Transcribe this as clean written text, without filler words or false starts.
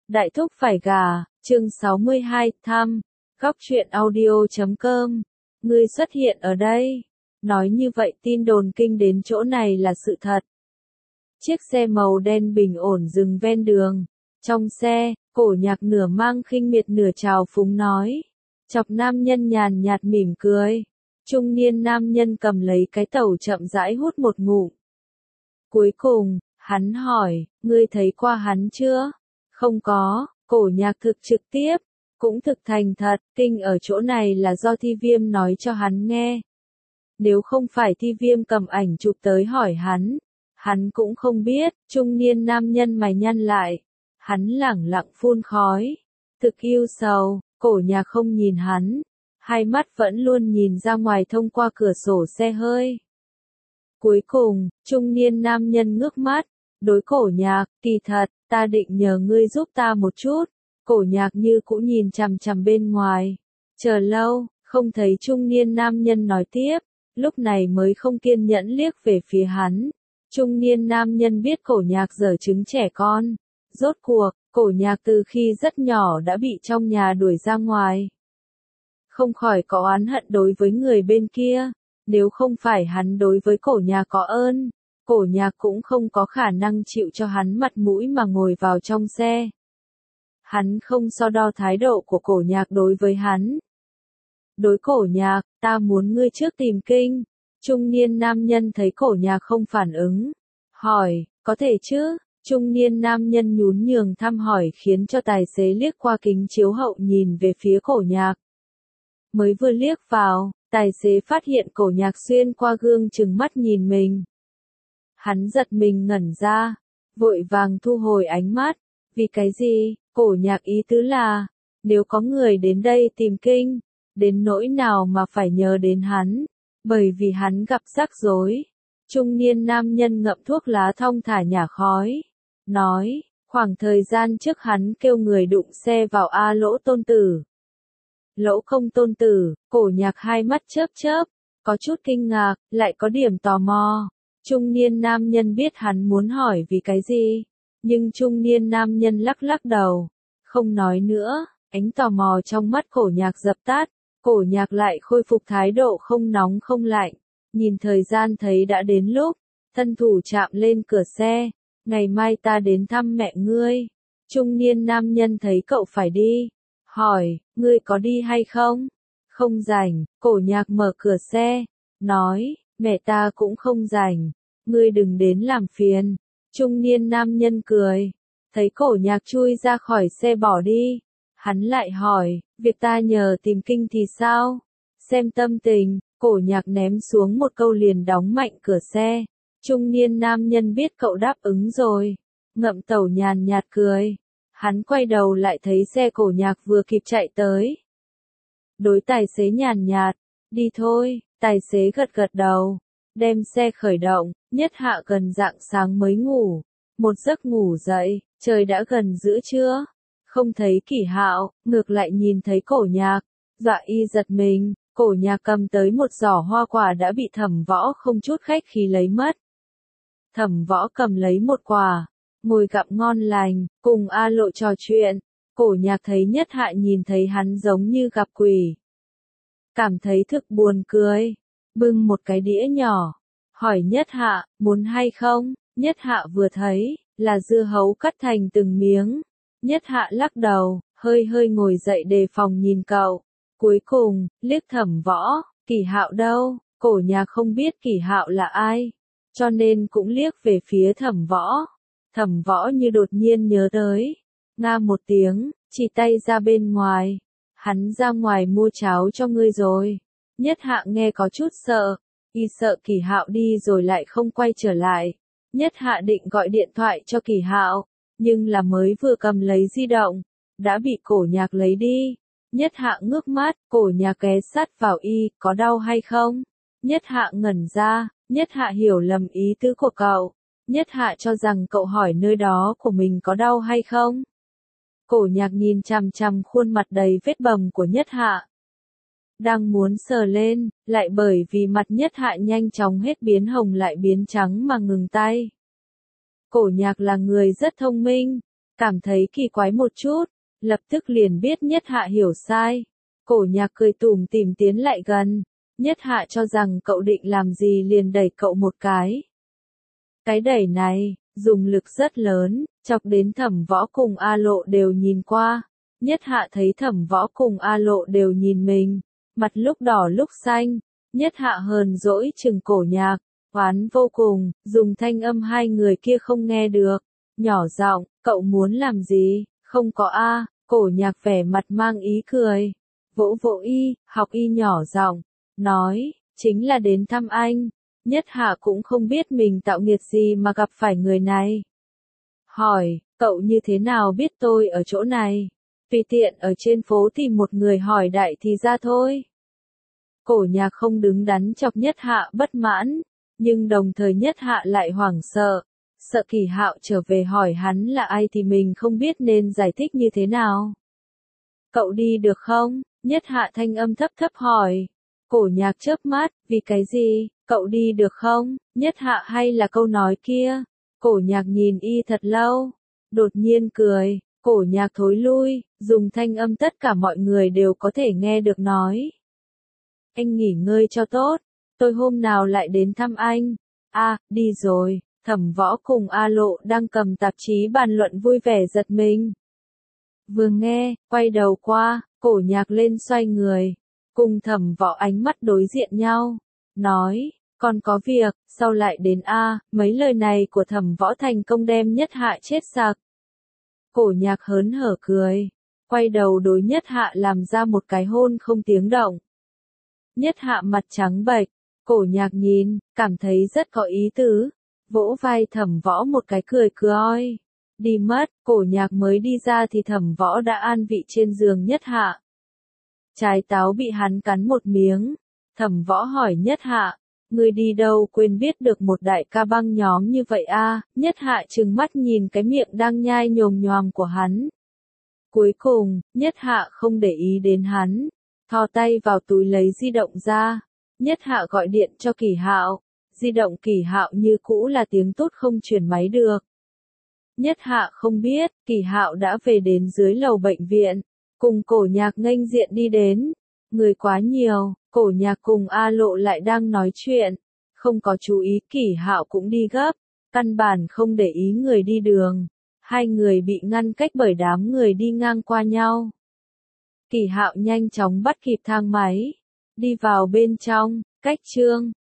Đại thúc phải gà, chương 62, thăm, góc truyện audio.com. Ngươi xuất hiện ở đây. Nói như vậy tin đồn kinh đến chỗ này là sự thật. Chiếc xe màu đen bình ổn dừng ven đường. Trong xe, Cổ Nhạc nửa mang khinh miệt nửa trào phúng nói. Chọc nam nhân nhàn nhạt mỉm cười. Trung niên nam nhân cầm lấy cái tẩu chậm rãi hút một ngụm. Cuối cùng, hắn hỏi, ngươi thấy qua hắn chưa? Không có, Cổ Nhạc thực trực tiếp, cũng thực thành thật, kinh ở chỗ này là do Thi Viêm nói cho hắn nghe. Nếu không phải Thi Viêm cầm ảnh chụp tới hỏi hắn cũng không biết. Trung niên nam nhân mày nhăn lại, hắn lẳng lặng phun khói, thực yêu sầu. Cổ Nhạc không nhìn hắn, hai mắt vẫn luôn nhìn ra ngoài thông qua cửa sổ xe hơi. Cuối cùng, trung niên nam nhân ngước mắt, đối Cổ Nhạc, kỳ thật, ta định nhờ ngươi giúp ta một chút. Cổ Nhạc như cũ nhìn chằm chằm bên ngoài, chờ lâu, không thấy trung niên nam nhân nói tiếp, lúc này mới không kiên nhẫn liếc về phía hắn. Trung niên nam nhân biết Cổ Nhạc giở trứng trẻ con, rốt cuộc, Cổ Nhạc từ khi rất nhỏ đã bị trong nhà đuổi ra ngoài. Không khỏi có oán hận đối với người bên kia, nếu không phải hắn đối với Cổ Nhạc có ơn, Cổ Nhạc cũng không có khả năng chịu cho hắn mặt mũi mà ngồi vào trong xe. Hắn không so đo thái độ của Cổ Nhạc đối với hắn. Đối Cổ Nhạc, ta muốn ngươi trước tìm kinh. Trung niên nam nhân thấy Cổ Nhạc không phản ứng, hỏi, có thể chứ? Trung niên nam nhân nhún nhường thăm hỏi khiến cho tài xế liếc qua kính chiếu hậu nhìn về phía Cổ Nhạc. Mới vừa liếc vào, tài xế phát hiện Cổ Nhạc xuyên qua gương trừng mắt nhìn mình. Hắn giật mình ngẩn ra, vội vàng thu hồi ánh mắt. Vì cái gì? Cổ Nhạc ý tứ là, nếu có người đến đây tìm kinh, đến nỗi nào mà phải nhờ đến hắn, bởi vì hắn gặp rắc rối. Trung niên nam nhân ngậm thuốc lá thong thả nhả khói, nói, khoảng thời gian trước hắn kêu người đụng xe vào A Lỗ tôn tử. Lỗ không tôn tử? Cổ Nhạc hai mắt chớp chớp, có chút kinh ngạc, lại có điểm tò mò. Trung niên nam nhân biết hắn muốn hỏi vì cái gì, nhưng trung niên nam nhân lắc lắc đầu, không nói nữa. Ánh tò mò trong mắt Cổ Nhạc dập tắt, Cổ Nhạc lại khôi phục thái độ không nóng không lạnh, nhìn thời gian thấy đã đến lúc, thân thủ chạm lên cửa xe, ngày mai ta đến thăm mẹ ngươi. Trung niên nam nhân thấy cậu phải đi, hỏi, ngươi có đi hay không? Không rảnh. Cổ Nhạc mở cửa xe, nói, mẹ ta cũng không rảnh, ngươi đừng đến làm phiền. Trung niên nam nhân cười, thấy Cổ Nhạc chui ra khỏi xe bỏ đi, hắn lại hỏi, việc ta nhờ tìm kinh thì sao? Xem tâm tình. Cổ Nhạc ném xuống một câu liền đóng mạnh cửa xe. Trung niên nam nhân biết cậu đáp ứng rồi, ngậm tẩu nhàn nhạt cười. Hắn quay đầu lại thấy xe Cổ Nhạc vừa kịp chạy tới. Đối tài xế nhàn nhạt, đi thôi. Tài xế gật gật đầu, đem xe khởi động. Nhất Hạ gần rạng sáng mới ngủ, một giấc ngủ dậy, trời đã gần giữa trưa, không thấy Kỷ Hạo, ngược lại nhìn thấy Cổ Nhạc, dọa y giật mình. Cổ Nhạc cầm tới một giỏ hoa quả đã bị Thẩm Võ không chút khách khí lấy mất. Thẩm Võ cầm lấy một quả, ngồi gặm ngon lành, cùng A Lộ trò chuyện. Cổ Nhạc thấy Nhất Hạ nhìn thấy hắn giống như gặp quỷ, cảm thấy thực buồn cười, bưng một cái đĩa nhỏ, hỏi Nhất Hạ, muốn hay không? Nhất Hạ vừa thấy, là dưa hấu cắt thành từng miếng. Nhất Hạ lắc đầu, hơi hơi ngồi dậy đề phòng nhìn cậu. Cuối cùng, liếc Thẩm Võ, Kỷ Hạo đâu? Cổ Nhạc không biết Kỷ Hạo là ai, cho nên cũng liếc về phía Thẩm Võ. Thẩm Võ như đột nhiên nhớ tới, nga một tiếng, chỉ tay ra bên ngoài, hắn ra ngoài mua cháo cho ngươi rồi. Nhất Hạ nghe có chút sợ, y sợ Kỷ Hạo đi rồi lại không quay trở lại. Nhất Hạ định gọi điện thoại cho Kỷ Hạo, nhưng là mới vừa cầm lấy di động, đã bị Cổ Nhạc lấy đi. Nhất Hạ ngước mắt, Cổ Nhạc ghé sát vào y, có đau hay không? Nhất Hạ ngẩn ra, Nhất Hạ hiểu lầm ý tứ của cậu. Nhất Hạ cho rằng cậu hỏi nơi đó của mình có đau hay không? Cổ Nhạc nhìn chằm chằm khuôn mặt đầy vết bầm của Nhất Hạ. Đang muốn sờ lên, lại bởi vì mặt Nhất Hạ nhanh chóng hết biến hồng lại biến trắng mà ngừng tay. Cổ Nhạc là người rất thông minh, cảm thấy kỳ quái một chút, lập tức liền biết Nhất Hạ hiểu sai. Cổ Nhạc cười tủm tỉm tiến lại gần, Nhất Hạ cho rằng cậu định làm gì liền đẩy cậu một cái. Cái đẩy này, dùng lực rất lớn, chọc đến Thẩm Võ cùng A Lộ đều nhìn qua. Nhất Hạ thấy Thẩm Võ cùng A Lộ đều nhìn mình, mặt lúc đỏ lúc xanh. Nhất Hạ hờn dỗi chừng Cổ Nhạc, oán vô cùng, dùng thanh âm hai người kia không nghe được. Nhỏ giọng, cậu muốn làm gì? Không có a. Cổ Nhạc vẻ mặt mang ý cười. Vỗ vỗ y, học y nhỏ giọng, nói, chính là đến thăm anh. Nhất Hạ cũng không biết mình tạo nghiệt gì mà gặp phải người này. Hỏi, cậu như thế nào biết tôi ở chỗ này? Tùy tiện ở trên phố tìm một người hỏi đại thì ra thôi. Cổ Nhạc không đứng đắn chọc Nhất Hạ bất mãn, nhưng đồng thời Nhất Hạ lại hoảng sợ. Sợ Kỳ Hạo trở về hỏi hắn là ai thì mình không biết nên giải thích như thế nào. Cậu đi được không? Nhất Hạ thanh âm thấp thấp hỏi. Cổ Nhạc chớp mắt, vì cái gì? Cậu đi được không? Nhất Hạ hay là câu nói kia? Cổ Nhạc nhìn y thật lâu, đột nhiên cười. Cổ Nhạc thối lui, dùng thanh âm tất cả mọi người đều có thể nghe được nói. Anh nghỉ ngơi cho tốt, tôi hôm nào lại đến thăm anh. Đi rồi. Thẩm Võ cùng A Lộ đang cầm tạp chí bàn luận vui vẻ giật mình. Vừa nghe, quay đầu qua, Cổ Nhạc lên xoay người, cùng Thẩm Võ ánh mắt đối diện nhau, nói, còn có việc, sau lại đến mấy lời này của Thẩm Võ thành công đem Nhất Hạ chết sặc. Cổ Nhạc hớn hở cười, quay đầu đối Nhất Hạ làm ra một cái hôn không tiếng động. Nhất Hạ mặt trắng bệch, Cổ Nhạc nhìn, cảm thấy rất có ý tứ. Vỗ vai Thẩm Võ một cái cười cười. Đi mất, Cổ Nhạc mới đi ra thì Thẩm Võ đã an vị trên giường Nhất Hạ. Trái táo bị hắn cắn một miếng. Thẩm Võ hỏi Nhất Hạ, ngươi đi đâu quên biết được một đại ca băng nhóm như vậy Nhất Hạ trừng mắt nhìn cái miệng đang nhai nhồm nhoàm của hắn. Cuối cùng, Nhất Hạ không để ý đến hắn, thò tay vào túi lấy di động ra. Nhất Hạ gọi điện cho Kỳ Hạo. Di động Kỳ Hạo như cũ là tiếng tốt không truyền máy được. Nhất Hạ không biết, Kỳ Hạo đã về đến dưới lầu bệnh viện, cùng Cổ Nhạc nghênh diện đi đến. Người quá nhiều, Cổ Nhạc cùng A Lộ lại đang nói chuyện, không có chú ý Kỳ Hạo cũng đi gấp, căn bản không để ý người đi đường. Hai người bị ngăn cách bởi đám người đi ngang qua nhau. Kỳ Hạo nhanh chóng bắt kịp thang máy, đi vào bên trong, cách Trương